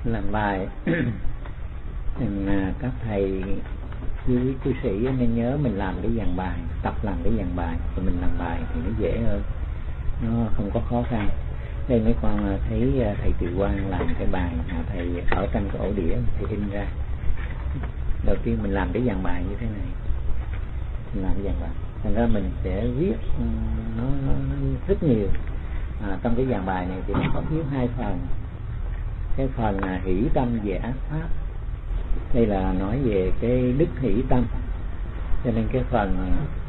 làm bài các thầy với cư sĩ nên nhớ mình làm cái dàn bài, tập làm cái dàn bài thì mình làm bài thì nó dễ hơn, nó không có khó khăn. Đây mấy con thấy thầy Từ Quang làm cái bài mà thầy ở trong cái ổ đĩa thì in ra. Đầu tiên mình làm cái dàn bài như thế này, mình làm cái dàn bài, thành ra mình sẽ viết nó rất nhiều. Trong cái dàn bài này thì nó có thiếu hai phần. Cái phần là hỷ tâm về ác pháp, đây là nói về cái đức hỷ tâm, cho nên cái phần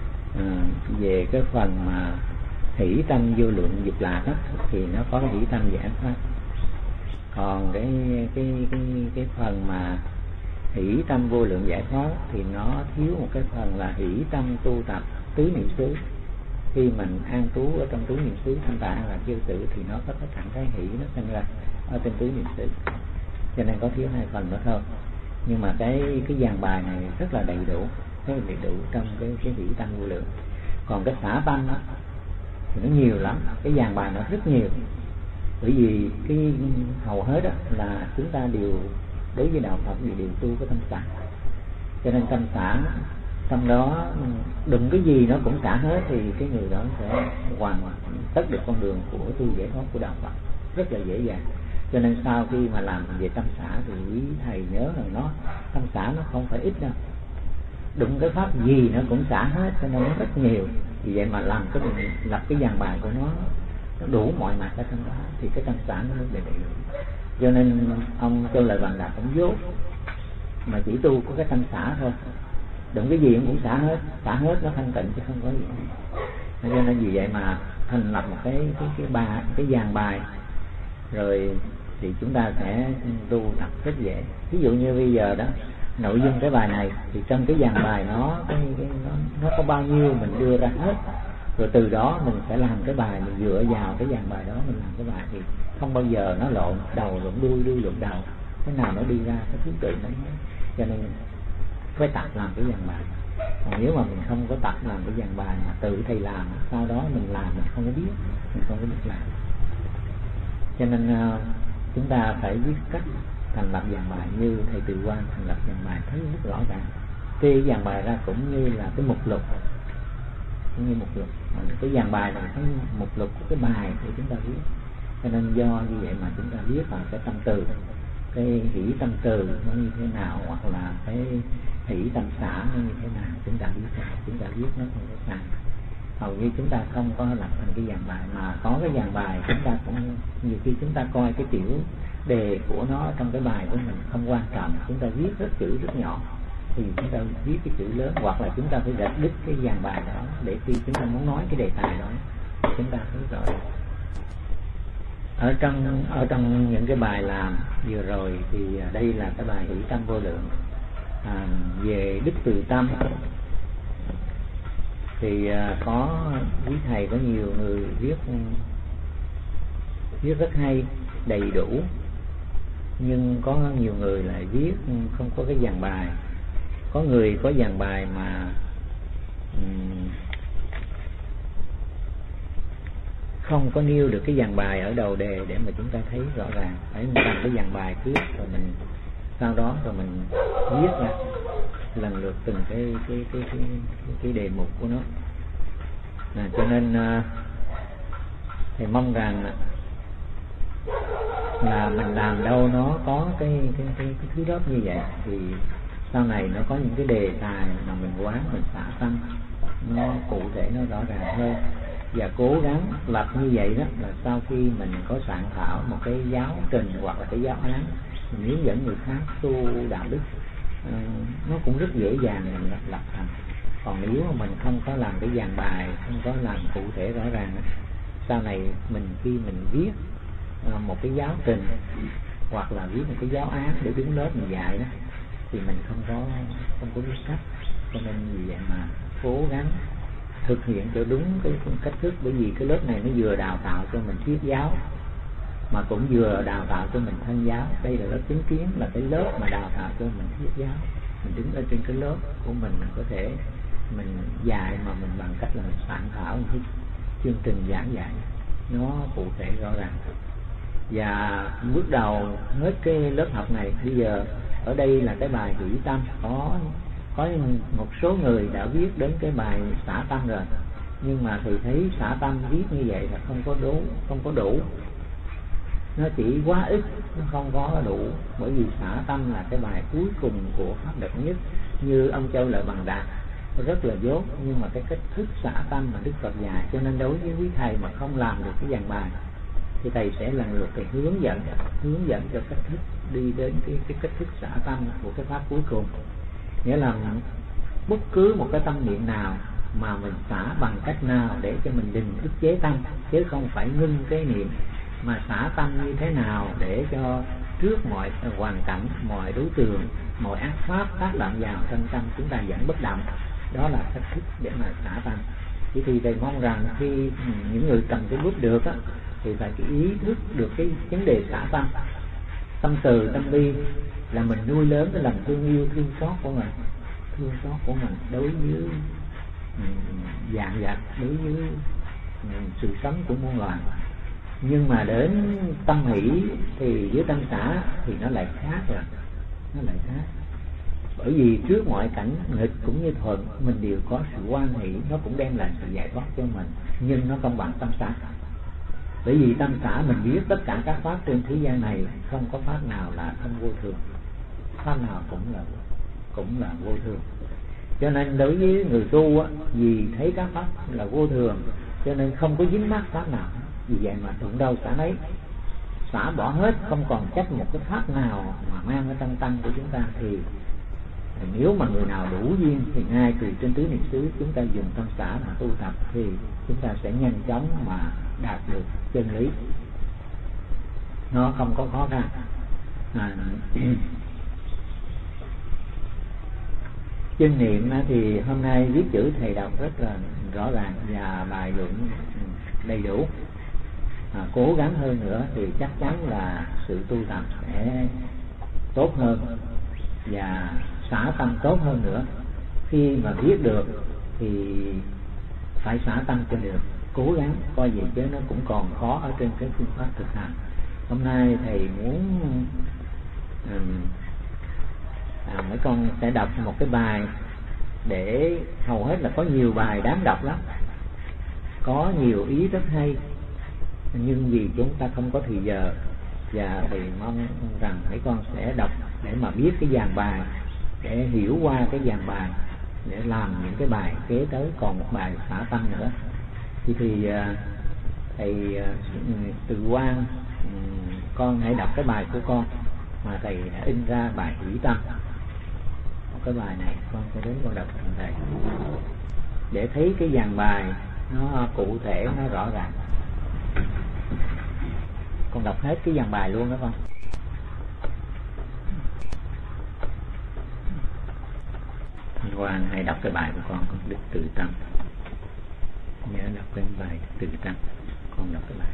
về cái phần mà hỷ tâm vô lượng dục lạc đó, thì nó có cái hỷ tâm về ác pháp. Còn cái phần mà hỷ tâm vô lượng giải thoát thì nó thiếu một cái phần là hỷ tâm tu tập tứ niệm xứ. Khi mình an trú ở trong tứ niệm xứ thanh tạng là vô tự thì nó có cái trạng thái hỷ nó sinh ra ở trên tứ niệm xứ, cho nên có thiếu hai phần đó thôi. Nhưng mà cái dàn bài này rất là đầy đủ, trong cái hỷ tâm vô lượng. Còn cái xả tâm đó thì nó nhiều lắm, cái dàn bài nó rất nhiều. Bởi vì cái hầu hết đó là chúng ta đều đối với đạo Phật thì đều tu cái tâm xả, cho nên tâm xả trong đó đừng cái gì nó cũng xả hết thì cái người đó sẽ hoàn tất được con đường của tu giải thoát của đạo Phật rất là dễ dàng. Cho nên sau khi mà làm về tâm xả thì quý thầy nhớ rằng nó tâm xả nó không phải ít đâu, đụng cái pháp gì nó cũng xả hết, cho nên nó rất nhiều. Vì vậy mà làm lập cái dàn bài của nó đủ mọi mặt ở trong đó thì cái tâm xả nó mới đầy đủ. Cho nên ông Châu Lợi Bằng Đạt cũng dốt mà chỉ tu có cái tâm xả thôi, đụng cái gì cũng xả hết nó thanh tịnh chứ không có gì. Cho nên vì vậy mà thành lập một cái dàn bài rồi thì chúng ta sẽ tu tập rất dễ. Ví dụ như bây giờ đó, nội dung cái bài này thì trong cái dàn bài nó có bao nhiêu mình đưa ra hết, rồi từ đó mình sẽ làm cái bài, mình dựa vào cái dàn bài đó mình làm cái bài thì không bao giờ nó lộn đầu lộn đuôi lộn đầu, cái nào nó đi ra cái thứ tự nó. Cho nên phải tập làm cái dàn bài. Còn nếu mà mình không có tập làm cái dàn bài mà tự thầy làm, sau đó mình làm mình không có biết, làm. Cho nên chúng ta phải biết cách thành lập dàn bài như thầy Từ Quang thành lập dàn bài thấy rất rõ ràng. Cái dàn bài ra cũng như là cái mục lục, cũng như mục lục. Cái dàn bài là cái mục lục của cái bài của chúng ta viết. Cho nên do như vậy mà chúng ta viết bằng cái tâm từ, cái hỷ tâm từ nó như thế nào, hoặc là cái hỷ tâm xả nó như thế nào, chúng ta viết nó không có sai. Hầu như chúng ta không có lập thành cái dàn bài, mà có cái dàn bài chúng ta cũng nhiều khi chúng ta coi cái tiểu đề của nó trong cái bài của mình không quan trọng, chúng ta viết chữ rất nhỏ thì chúng ta viết cái chữ lớn, hoặc là chúng ta phải rạch đích cái dàn bài đó để khi chúng ta muốn nói cái đề tài đó chúng ta thấy rồi. Ở trong những cái bài làm vừa rồi thì đây là cái bài hỷ tâm vô lượng, về đức từ tâm thì có quý thầy có nhiều người viết rất hay, đầy đủ, nhưng có nhiều người lại viết không có cái dàn bài. Có người có dàn bài mà không có nêu được cái dàn bài ở đầu đề để mà chúng ta thấy rõ ràng. Phải làm cái dàn bài trước rồi mình sau đó rồi mình viết ra lần lượt từng cái đề mục của nó. Cho nên thầy mong rằng là mình làm đâu nó có cái thứ lớp như vậy thì sau này nó có những cái đề tài mà mình quán, mình xả tâm nó cụ thể, nó rõ ràng hơn. Và cố gắng lập như vậy đó là sau khi mình có soạn thảo một cái giáo trình hoặc là cái giáo án, mình hướng dẫn người khác tu đạo đức, nó cũng rất dễ dàng mình lập thành. Còn nếu mà mình không có làm cái dàn bài, không có làm cụ thể rõ ràng, sau này khi mình viết một cái giáo trình hoặc là viết một cái giáo án để đứng lớp mình dạy đó thì mình không có biết cách. Cho nên vì vậy mà cố gắng thực hiện cho đúng cái cách thức, bởi vì cái lớp này nó vừa đào tạo cho mình thuyết giáo mà cũng vừa đào tạo cho mình thân giáo. Đây là lớp chứng kiến, là cái lớp mà đào tạo cho mình thuyết giáo. Mình đứng ở trên cái lớp của mình có thể mình dạy mà mình bằng cách là mình soạn thảo một cái chương trình giảng dạy nó cụ thể rõ ràng. Và bước đầu hết cái lớp học này, bây giờ ở đây là cái bài hỷ tâm, có một số người đã viết đến cái bài xả tâm rồi, nhưng mà thầy thấy xả tâm viết như vậy là không có đủ, nó chỉ quá ít, nó không có đủ. Bởi vì xả tâm là cái bài cuối cùng của pháp độc nhất, như ông Châu Lợi Bằng Đạt rất là dốt, nhưng mà cái cách thức xả tâm mà Đức Phật dạy, cho nên đối với quý thầy mà không làm được cái dàn bài thì thầy sẽ là người thầy hướng dẫn cho cách thức đi đến cái cách thức xả tâm của cái pháp cuối cùng. Nghĩa là bất cứ một cái tâm niệm nào mà mình xả bằng cách nào để cho mình đừng ức chế tâm, chứ không phải ngưng cái niệm, mà xả tâm như thế nào để cho trước mọi hoàn cảnh, mọi đối tượng, mọi ác pháp tác động vào trong tâm chúng ta vẫn bất động. Đó là cách thức để mà xả tâm. Chỉ thì thầy mong rằng khi những người cầm cái bút được á, thì phải ý thức được cái vấn đề xả tâm. Tâm từ, tâm bi là mình nuôi lớn cái lòng thương yêu, thương xót của mình đối với dạng vật, đối với sự sống của muôn loài. Nhưng mà đến tâm hỷ thì với tâm xả thì nó lại khác rồi, bởi vì trước mọi cảnh nghịch cũng như thuận mình đều có sự hoan hỷ, nó cũng đem lại sự giải thoát cho mình, nhưng nó không bằng tâm xả. Bởi vì tâm xả mình biết tất cả các pháp trên thế gian này không có pháp nào là không vô thường, pháp nào cũng là vô thường. Cho nên đối với người tu á, vì thấy các pháp là vô thường cho nên không có dính mắc pháp nào. Vì vậy mà đụng đâu xả nấy, xả bỏ hết, không còn trách một cái pháp nào mà mang ở trong tâm của chúng ta. Thì nếu mà người nào đủ duyên thì ngay từ trên tứ niệm xứ chúng ta dùng tâm xả mà tu tập thì chúng ta sẽ nhanh chóng mà đạt được chân lý, nó không có khó khăn. Chân niệm thì hôm nay viết chữ thầy đọc rất là rõ ràng và bài luận đầy đủ. Cố gắng hơn nữa thì chắc chắn là sự tu tập sẽ tốt hơn và xả tâm tốt hơn nữa. Khi mà viết được thì phải xả tâm cho được, cố gắng coi vậy chứ nó cũng còn khó ở trên cái phương pháp thực hành. Hôm nay thầy muốn mấy con sẽ đọc một cái bài, để hầu hết là có nhiều bài đáng đọc lắm, có nhiều ý rất hay, nhưng vì chúng ta không có thời giờ, và thầy mong rằng mấy con sẽ đọc để mà biết cái dàn bài, để hiểu qua cái dàn bài, để làm những cái bài kế tới còn một bài xả tâm nữa. Thì thầy Từ Quang, con hãy đọc cái bài của con mà thầy đã in ra, bài hỷ tâm. Một cái bài này con sẽ đến con đọc cùng thầy để thấy cái dàn bài nó cụ thể, nó rõ ràng. Con đọc hết cái dàn bài luôn đó con. Hoàng hãy đọc cái bài của con Đức Từ Tâm. Nhớ đọc cái bài Từ Tâm. Con đọc cái bài.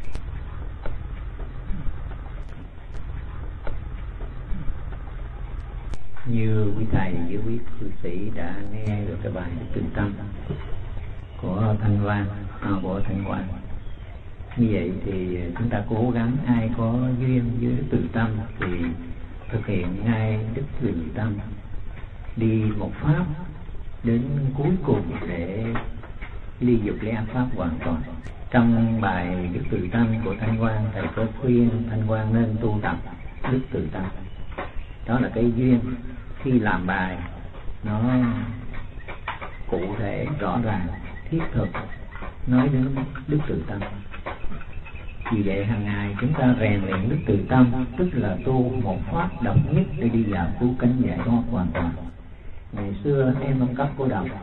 Như quý thầy với quý cư sĩ đã nghe được cái bài Đức Từ Tâm của Thanh Quang. Như vậy thì chúng ta cố gắng, ai có duyên với Đức Từ Tâm thì thực hiện ngay Đức Từ Tâm, đi một pháp đến cuối cùng để ly dục ly ác pháp hoàn toàn. Trong bài Đức Từ Tâm của Thanh Quang, thầy có khuyên Thanh Quang nên tu tập Đức Từ Tâm. Đó là cái duyên khi làm bài nó cụ thể, rõ ràng, thiết thực, nói đến Đức Từ Tâm. Vì vậy hàng ngày chúng ta rèn luyện Đức Từ Tâm, tức là tu một pháp độc nhất để đi vào cứu cánh giải thoát hoàn toàn. Ngày xưa em ông cấp cô độc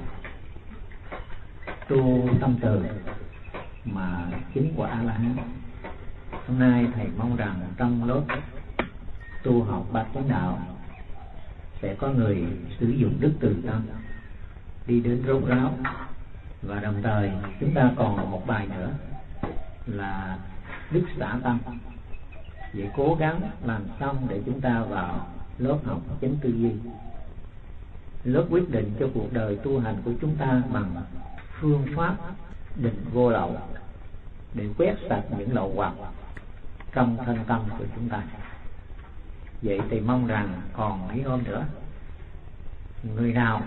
tu tâm từ mà chứng quả A-la-hán. Hôm nay thầy mong rằng trong lớp tu học Bát Chánh Đạo sẽ có người sử dụng Đức Từ Tâm đi đến rốt ráo. Và đồng thời chúng ta còn một bài nữa là Đức Xả Tâm. Vậy cố gắng làm xong để chúng ta vào lớp học chánh tư duy, lớp quyết định cho cuộc đời tu hành của chúng ta bằng phương pháp định vô lậu, để quét sạch những lậu hoặc trong thân tâm của chúng ta. Vậy thì mong rằng còn mấy hôm nữa, người nào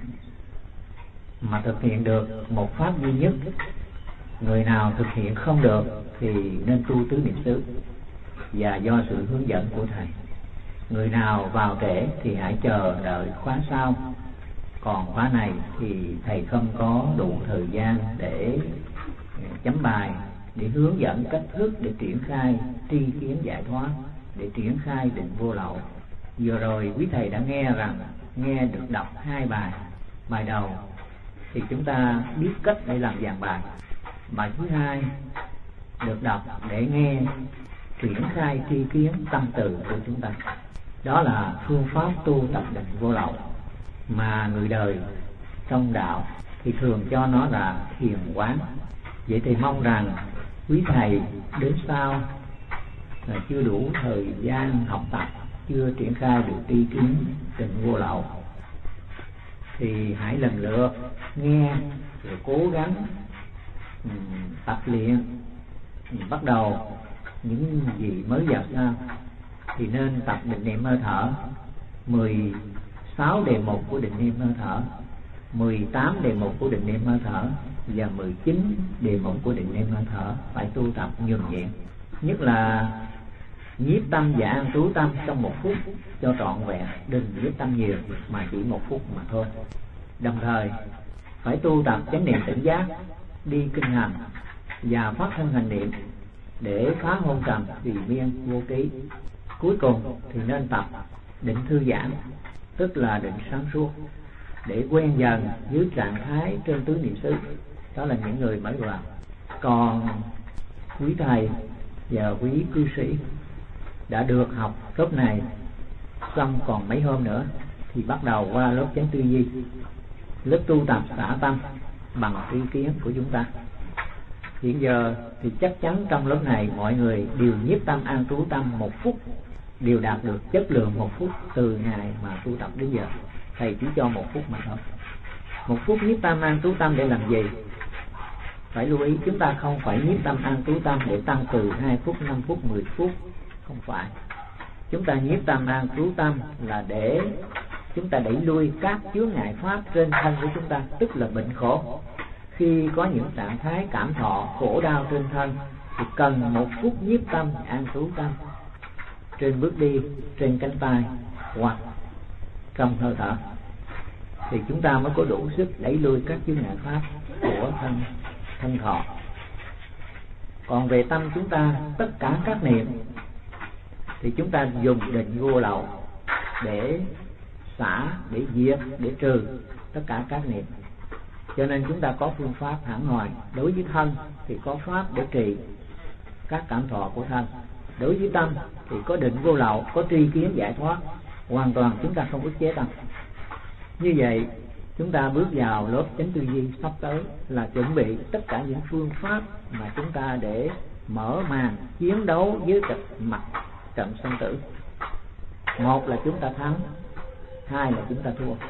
mà thực hiện được một pháp duy nhất, người nào thực hiện không được thì nên tu tứ niệm xứ, và do sự hướng dẫn của thầy. Người nào vào trễ thì hãy chờ đợi khóa sau, còn khóa này thì thầy không có đủ thời gian để chấm bài, để hướng dẫn cách thức để triển khai tri kiến giải thoát, để triển khai định vô lậu. Vừa rồi quý thầy đã nghe được đọc 2 bài. Bài đầu thì chúng ta biết cách để làm dàn bài. Bài thứ 2 được đọc để nghe triển khai tri kiến tâm từ của chúng ta. Đó là phương pháp tu tập định vô lậu mà người đời trong đạo thì thường cho nó là thiền quán. Vậy thì mong rằng quý thầy đến sau là chưa đủ thời gian học tập, chưa triển khai được tri kiến định vô lậu, thì hãy lần lượt nghe rồi cố gắng tập luyện. Bắt đầu những gì mới vào sao thì nên tập định niệm hơi thở, 16 đề mục của định niệm hơi thở, 18 đề mục của định niệm hơi thở và 19 đề mục của định niệm hơi thở phải tu tập nhuần nhuyễn. Nhất là nhiếp tâm và an trú tâm trong 1 phút cho trọn vẹn, đừng nhiếp tâm nhiều mà chỉ 1 phút mà thôi. Đồng thời phải tu tập chánh niệm tỉnh giác, đi kinh hành và phát thân hành niệm để phá hôn trầm tùy miên vô ký. Cuối cùng thì nên tập định thư giãn, tức là định sáng suốt, để quen dần dưới trạng thái trên tứ niệm xứ. Đó là những người mới vào. Còn quý thầy và quý cư sĩ đã được học lớp này xong còn mấy hôm nữa thì bắt đầu qua lớp chánh tư duy, lớp tu tập xả tâm bằng tri kiến của chúng ta. Hiện giờ thì chắc chắn trong lớp này mọi người đều nhiếp tâm an trú tâm 1 phút, đều đạt được chất lượng 1 phút từ ngày mà tu tập đến giờ. Thầy chỉ cho 1 phút mà thôi. 1 phút nhiếp tâm an trú tâm để làm gì? Phải lưu ý, chúng ta không phải nhiếp tâm an trú tâm để tăng từ 2 phút, 5 phút, 10 phút. Không phải. Chúng ta nhiếp tâm an trú tâm là để chúng ta đẩy lui các chướng ngại pháp trên thân của chúng ta, tức là bệnh khổ. Khi có những trạng thái cảm thọ khổ đau trên thân thì cần 1 phút nhiếp tâm an trú tâm trên bước đi, trên cánh tay hoặc trong hơi thở, thì chúng ta mới có đủ sức đẩy lui các chướng ngại pháp của thân thọ. Còn về tâm chúng ta, tất cả các niệm thì chúng ta dùng định vô lậu để xả, để diệt, để trừ tất cả các niệm. Cho nên chúng ta có phương pháp hẳn hoài. Đối với thân thì có pháp để trì các cảm thọ của thân. Đối với tâm thì có định vô lậu, có tri kiến giải thoát. Hoàn toàn chúng ta không ức chế tâm. Như vậy chúng ta bước vào lớp chánh tư duy sắp tới là chuẩn bị tất cả những phương pháp mà chúng ta để mở màn chiến đấu với mặt trận sinh tử. 1 là chúng ta thắng, 2 là chúng ta thua.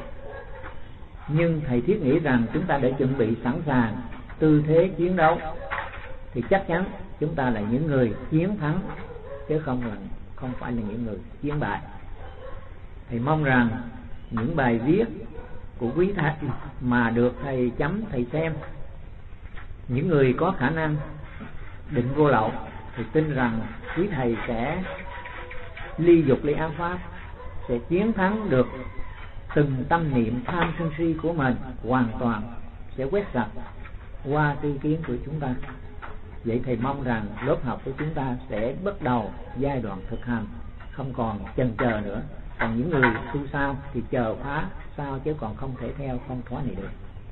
Nhưng thầy thiết nghĩ rằng chúng ta để chuẩn bị sẵn sàng tư thế chiến đấu thì chắc chắn chúng ta là những người chiến thắng, chứ không phải là những người chiến bại. Thầy mong rằng những bài viết của quý thầy mà được thầy chấm, thầy xem, những người có khả năng định vô lậu thì tin rằng quý thầy sẽ ly dục ly ác pháp, sẽ chiến thắng được từng tâm niệm tham sân si của mình, hoàn toàn sẽ quét sạch qua tri kiến của chúng ta. Vậy thầy mong rằng lớp học của chúng ta sẽ bắt đầu giai đoạn thực hành, không còn chần chờ nữa. Còn những người tu sau thì chờ phá sau, chứ còn không thể theo không thoát này được.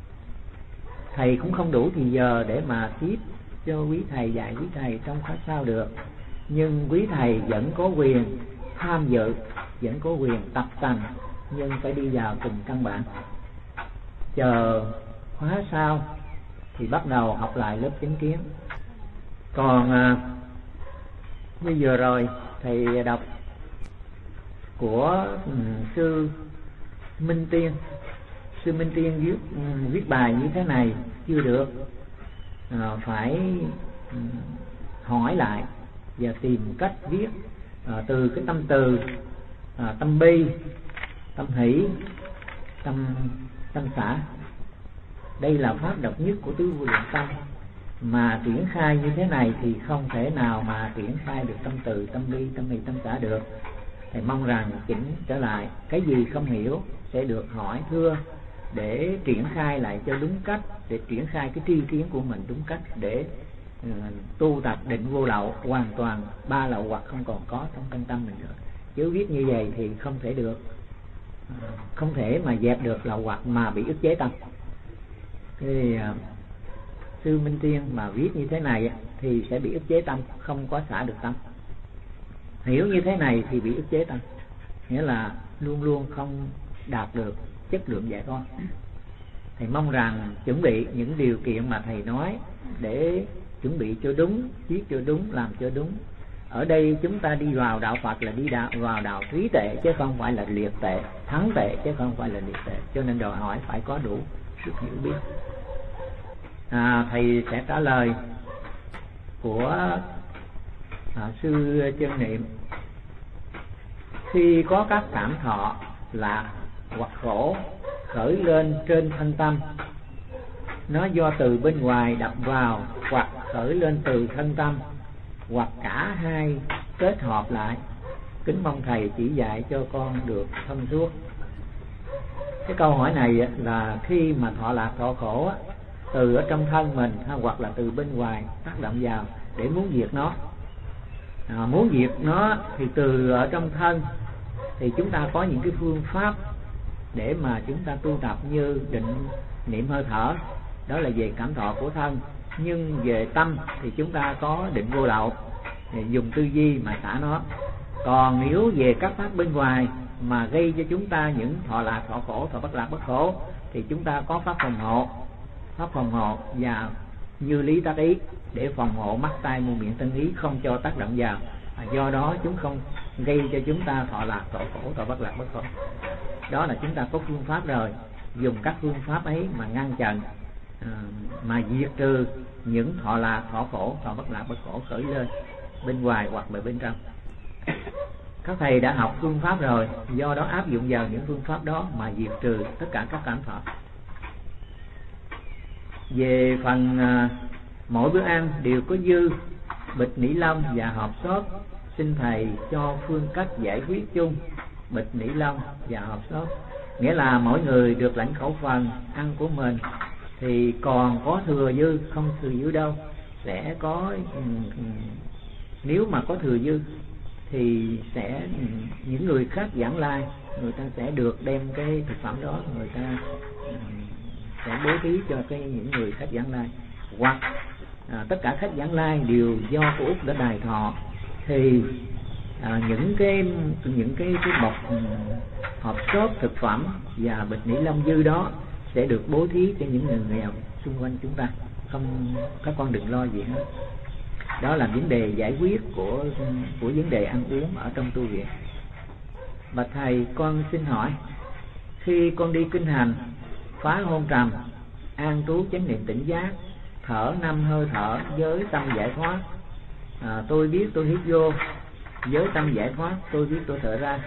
Thầy cũng không đủ thì giờ để mà tiếp cho quý thầy, dạy quý thầy trong khóa sau được. Nhưng quý thầy vẫn có quyền tham dự, vẫn có quyền tập tành, nhưng phải đi vào từng căn bản. Chờ khóa sau thì bắt đầu học lại lớp chánh kiến. Còn như vừa rồi thầy đọc của sư Minh Tiên. Sư Minh Tiên viết bài như thế này chưa được, phải hỏi lại và tìm cách viết từ cái tâm từ, tâm bi, tâm hỷ, tâm xả. Đây là pháp độc nhất của tứ vô lượng tâm, mà triển khai như thế này thì không thể nào mà triển khai được tâm từ, tâm bi, tâm hỷ, tâm xả được. Thầy mong rằng chỉnh trở lại, cái gì không hiểu sẽ được hỏi thưa, để triển khai lại cho đúng cách, để triển khai cái tri kiến của mình đúng cách, để tu tập định vô lậu hoàn toàn, ba lậu hoặc không còn có trong căn tâm mình nữa. Chứ viết như vậy thì không thể được, không thể mà dẹp được lậu hoặc mà bị ức chế tâm. Thì sư Minh Tiên mà viết như thế này thì sẽ bị ức chế tâm, không có xả được tâm. Hiểu như thế này thì bị ức chế tâm, nghĩa là luôn luôn không đạt được chất lượng giải thoát. Thầy mong rằng chuẩn bị những điều kiện mà thầy nói để chuẩn bị cho đúng, viết cho đúng, làm cho đúng. Ở đây chúng ta đi vào đạo Phật là đi vào đạo thúy tệ, chứ không phải là liệt tệ, thắng tệ chứ không phải là liệt tệ. Cho nên đòi hỏi phải có đủ sức hiểu biết. Thầy sẽ trả lời của sư Chân Niệm. Khi có các cảm thọ lạc hoặc khổ khởi lên trên thân tâm, nó do từ bên ngoài đập vào hoặc khởi lên từ thân tâm, hoặc cả hai kết hợp lại. Kính mong thầy chỉ dạy cho con được thông suốt. Cái câu hỏi này là khi mà thọ lạc thọ khổ từ ở trong thân mình hoặc là từ bên ngoài tác động vào để muốn diệt nó. Muốn diệt nó thì từ ở trong thân thì chúng ta có những cái phương pháp để mà chúng ta tu tập, như định niệm hơi thở, đó là về cảm thọ của thân. Nhưng về tâm thì chúng ta có định vô lậu, dùng tư duy mà xả nó. Còn nếu về các pháp bên ngoài mà gây cho chúng ta những thọ lạc thọ khổ, thọ bất lạc bất khổ, thì chúng ta có pháp phòng hộ. Pháp phòng hộ và như lý tác ý, để phòng hộ mắt tai mũi miệng thân ý không cho tác động vào. Do đó chúng không gây cho chúng ta thọ lạc thọ khổ, thọ bất lạc bất khổ. Đó là chúng ta có phương pháp rồi, dùng các phương pháp ấy mà ngăn chặn, mà diệt trừ những thọ lạc thọ khổ, thọ bất lạc bất khổ khởi lên bên ngoài hoặc là bên trong. Các thầy đã học phương pháp rồi, do đó áp dụng vào những phương pháp đó mà diệt trừ tất cả các cảm thọ. Về phần mỗi bữa ăn đều có dư, bịch nỉ lông và hộp xốp, xin thầy cho phương cách giải quyết chung bịch nỉ lông và hộp xốp. Nghĩa là mỗi người được lãnh khẩu phần ăn của mình thì còn có thừa dư, không thừa dư đâu. Sẽ có, nếu mà có thừa dư thì sẽ những người khác giảng lai, người ta sẽ được đem cái thực phẩm đó, người ta sẽ bố thí cho những người khách giảng lai. Hoặc tất cả khách giảng lai đều do cô Út đã đài thọ, thì những cái bọc hộp xốp thực phẩm và bịch nỉ lông dư đó sẽ được bố thí cho những người nghèo xung quanh chúng ta. Không, các con đừng lo gì hết. Đó là vấn đề giải quyết của vấn đề ăn uống ở trong tu viện. Bạch thầy, con xin hỏi, khi con đi kinh hành phá hôn trầm, an trú chánh niệm tỉnh giác, thở 5 hơi thở với tâm giải thoát, tôi biết tôi hít vô với tâm giải thoát, tôi biết tôi thở ra.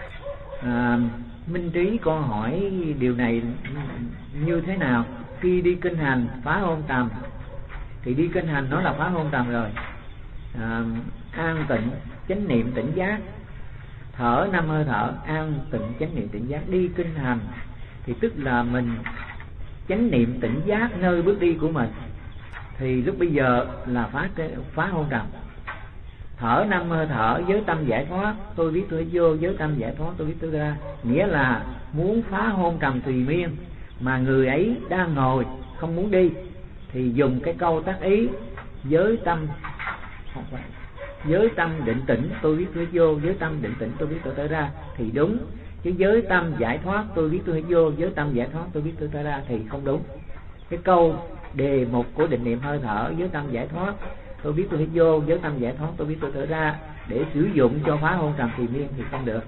Minh Trí con hỏi điều này như thế nào? Khi đi kinh hành phá hôn trầm thì đi kinh hành nó là phá hôn trầm rồi. An tịnh chánh niệm tỉnh giác, thở 5 hơi thở, an tịnh chánh niệm tỉnh giác. Đi kinh hành thì tức là mình chánh niệm tỉnh giác nơi bước đi của mình, thì lúc bây giờ là phá hôn trầm. Thở 5 hơi thở với tâm giải thoát, tôi biết tôi vô với tâm giải thoát, tôi biết tôi ra. Nghĩa là muốn phá hôn trầm tùy miên mà người ấy đang ngồi không muốn đi, thì dùng cái câu tác ý với tâm định tĩnh, tôi biết tôi vô với tâm định tĩnh, tôi biết tôi tới ra thì đúng. Chứ với tâm giải thoát, tôi biết tôi vô với tâm giải thoát, tôi biết tôi tới ra thì không đúng. Cái câu đề mục của định niệm hơi thở với tâm giải thoát, tôi biết tôi vô với tâm giải thoát, tôi biết tôi thở ra, để sử dụng cho phá hôn trầm tùy miên thì không được.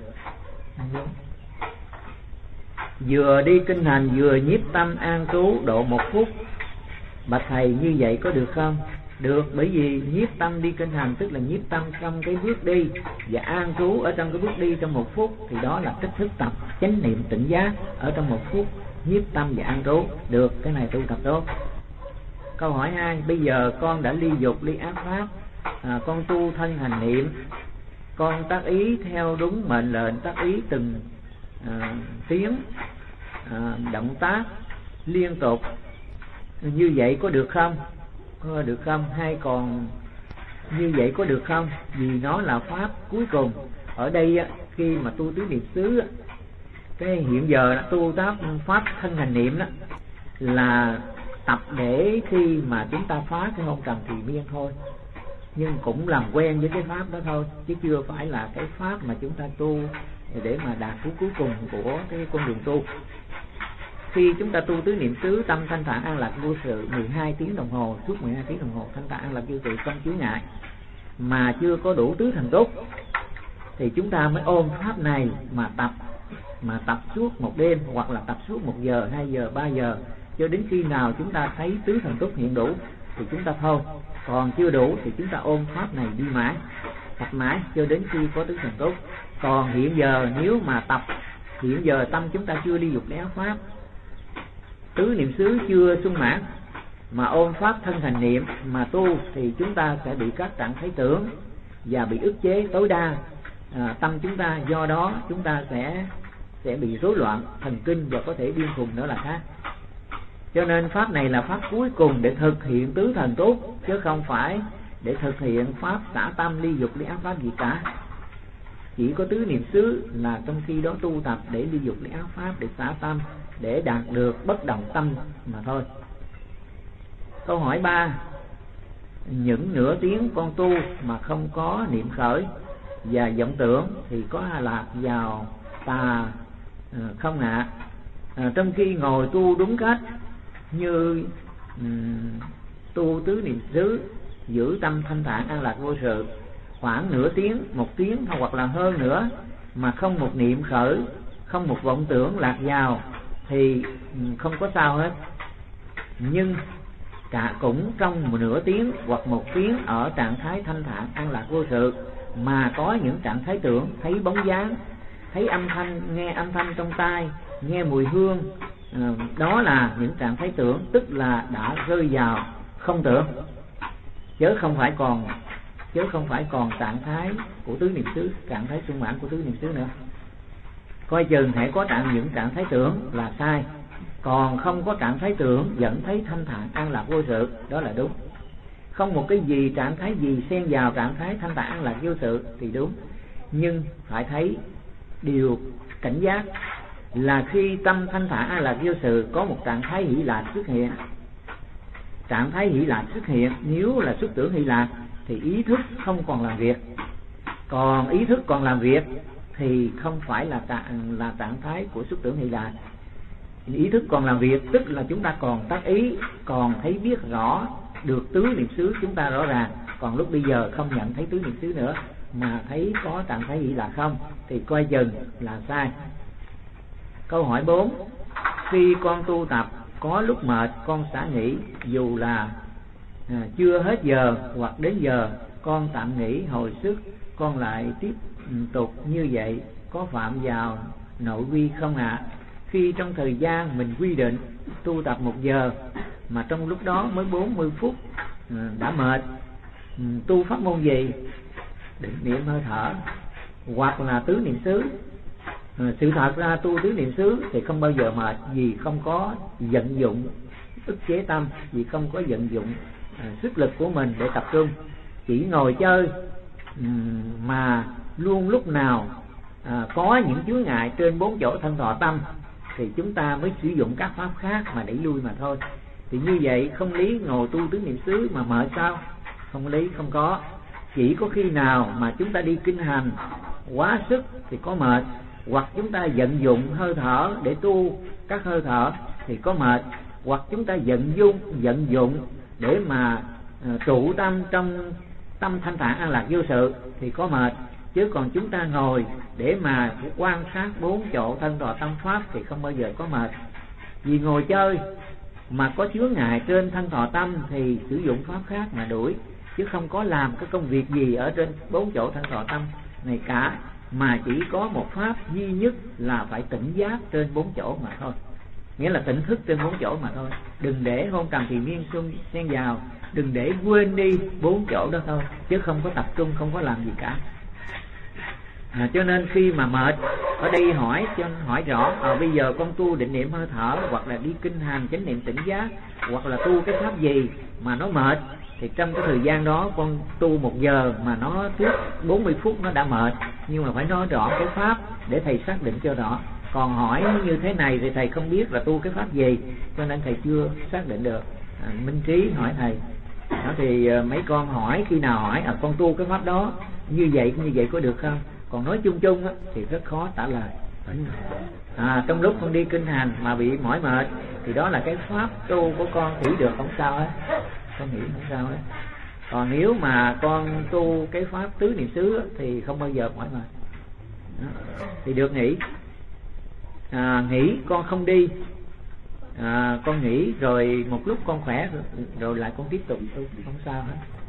Vừa đi kinh hành vừa nhiếp tâm an trú độ 1 phút. Bạch thầy, như vậy có được không? Được, bởi vì nhiếp tâm đi kinh hành tức là nhiếp tâm trong cái bước đi và an trú ở trong cái bước đi trong 1 phút, thì đó là cách thức tập chánh niệm tỉnh giác ở trong 1 phút, nhiếp tâm và an trú. Được, cái này tu tập tốt. Câu hỏi 2, bây giờ con đã ly dục ly ác pháp, con tu thân hành niệm, con tác ý theo đúng mệnh lệnh, tác ý từng tiếng động tác liên tục, như vậy có được không? Có được không? Hay còn như vậy có được không? Vì nó là pháp cuối cùng. Ở đây khi mà tu tứ niệm xứ, cái hiện giờ tu tác pháp thân hành niệm đó là tập để khi mà chúng ta phá cái hôn trầm thì miên thôi, nhưng cũng làm quen với cái pháp đó thôi, chứ chưa phải là cái pháp mà chúng ta tu để mà đạt phút cuối cùng của cái con đường tu. Khi chúng ta tu tứ niệm xứ, tâm thanh thản an lạc vô sự 12 tiếng đồng hồ, suốt 12 tiếng đồng hồ thanh thản an lạc vô sự không chướng ngại, mà chưa có đủ tứ thành túc, thì chúng ta mới ôm pháp này mà tập suốt một đêm, hoặc là tập suốt 1 giờ, 2 giờ, 3 giờ, cho đến khi nào chúng ta thấy tứ thành túc hiện đủ thì chúng ta thôi. Còn chưa đủ thì chúng ta ôm pháp này đi mãi, tập mãi cho đến khi có tứ thành túc. Còn hiện giờ nếu mà tập, hiện giờ tâm chúng ta chưa ly dục ly ác pháp, tứ niệm xứ chưa sung mãn, mà ôm pháp thân hành niệm mà tu, thì chúng ta sẽ bị các trạng thái tưởng và bị ức chế tối đa tâm chúng ta. Do đó chúng ta sẽ bị rối loạn thần kinh và có thể điên khùng nữa là khác. Cho nên pháp này là pháp cuối cùng để thực hiện tứ thần túc, chứ không phải để thực hiện pháp xả tâm ly dục ly ác pháp gì cả. Chỉ có tứ niệm xứ là trong khi đó tu tập để ly dục ly ác pháp, để xả tâm, để đạt được bất động tâm mà thôi. Câu hỏi 3, những nửa tiếng con tu mà không có niệm khởi và vọng tưởng thì có lạc vào tà không ạ? Trong khi ngồi tu đúng cách như tu tứ niệm xứ, giữ tâm thanh thản an lạc vô sự khoảng nửa tiếng, 1 tiếng hoặc là hơn nữa, mà không một niệm khởi, không một vọng tưởng lạc vào thì không có sao hết. Nhưng cả cũng trong 1 nửa tiếng hoặc 1 tiếng ở trạng thái thanh thản an lạc vô sự mà có những trạng thái tưởng, thấy bóng dáng, thấy âm thanh, nghe âm thanh trong tai, nghe mùi hương, đó là những trạng thái tưởng, tức là đã rơi vào không tưởng, chứ không phải còn trạng thái của tứ niệm xứ, trạng thái sung mãn của tứ niệm xứ nữa. Coi chừng hãy có những trạng thái tưởng là sai, còn không có trạng thái tưởng vẫn thấy thanh thản an lạc vô sự, đó là đúng. Không một cái gì trạng thái gì xen vào trạng thái thanh thản an lạc vô sự thì đúng. Nhưng phải thấy điều cảnh giác là khi tâm thanh thản an lạc vô sự có một trạng thái hỷ lạc xuất hiện. Trạng thái hỷ lạc xuất hiện, nếu là xuất tưởng hỷ lạc thì ý thức không còn làm việc. Còn ý thức còn làm việc thì không phải là trạng thái của xuất tưởng hỷ lạc. Ý thức còn làm việc tức là chúng ta còn tác ý, còn thấy biết rõ được tứ niệm xứ chúng ta rõ ràng. Còn lúc bây giờ không nhận thấy tứ niệm xứ nữa mà thấy có trạng thái hỷ lạc không, thì coi chừng là sai. Câu hỏi 4, khi con tu tập có lúc mệt con xả nghỉ, dù là chưa hết giờ hoặc đến giờ con tạm nghỉ hồi sức, con lại tiếp tục như vậy có phạm vào nội quy không ạ? Khi trong thời gian mình quy định tu tập 1 giờ mà trong lúc đó mới 40 phút đã mệt, tu pháp môn gì? Định niệm hơi thở hoặc là tứ niệm xứ. Sự thật ra tu tứ niệm xứ thì không bao giờ mệt, vì không có vận dụng ức chế tâm, vì không có vận dụng sức lực của mình để tập trung. Chỉ ngồi chơi mà luôn lúc nào có những chướng ngại trên 4 chỗ thân thọ tâm thì chúng ta mới sử dụng các pháp khác mà đẩy lui mà thôi. Thì như vậy không lý ngồi tu tứ niệm xứ mà mệt sao? Không lý, không có. Chỉ có khi nào mà chúng ta đi kinh hành quá sức thì có mệt, hoặc chúng ta vận dụng hơi thở để tu các hơi thở thì có mệt, hoặc chúng ta vận dụng để mà trụ tâm trong tâm thanh thản an lạc vô sự thì có mệt. Chứ còn chúng ta ngồi để mà quan sát 4 chỗ thân thọ tâm pháp thì không bao giờ có mệt. Vì ngồi chơi mà có chướng ngại trên thân thọ tâm thì sử dụng pháp khác mà đuổi, chứ không có làm cái công việc gì ở trên 4 chỗ thân thọ tâm này cả, mà chỉ có một pháp duy nhất là phải tỉnh giác trên 4 chỗ mà thôi, nghĩa là tỉnh thức trên 4 chỗ mà thôi. Đừng để hôn trầm thì miên xuân xen vào, đừng để quên đi 4 chỗ đó thôi, chứ không có tập trung, không có làm gì cả. Cho nên khi mà mệt ở đây hỏi rõ bây giờ con tu định niệm hơi thở, hoặc là đi kinh hành chánh niệm tỉnh giác, hoặc là tu cái pháp gì mà nó mệt, thì trong cái thời gian đó con tu 1 giờ mà nó trước 40 phút nó đã mệt, nhưng mà phải nói rõ cái pháp để thầy xác định cho rõ. Còn hỏi như thế này thì thầy không biết là tu cái pháp gì, cho nên thầy chưa xác định được. Minh Trí hỏi thầy đó, thì mấy con hỏi khi nào hỏi con tu cái pháp đó như vậy có được không? Còn nói chung chung á, thì rất khó trả lời. Trong lúc con đi kinh hành mà bị mỏi mệt thì đó là cái pháp tu của con hiểu được, không sao hết, con hiểu không sao hết. Còn nếu mà con tu cái pháp tứ niệm xứ á, thì không bao giờ mỏi mệt đó, thì được nghỉ. Nghỉ con không đi, con nghỉ rồi một lúc con khỏe rồi lại con tiếp tục tu, không sao hết.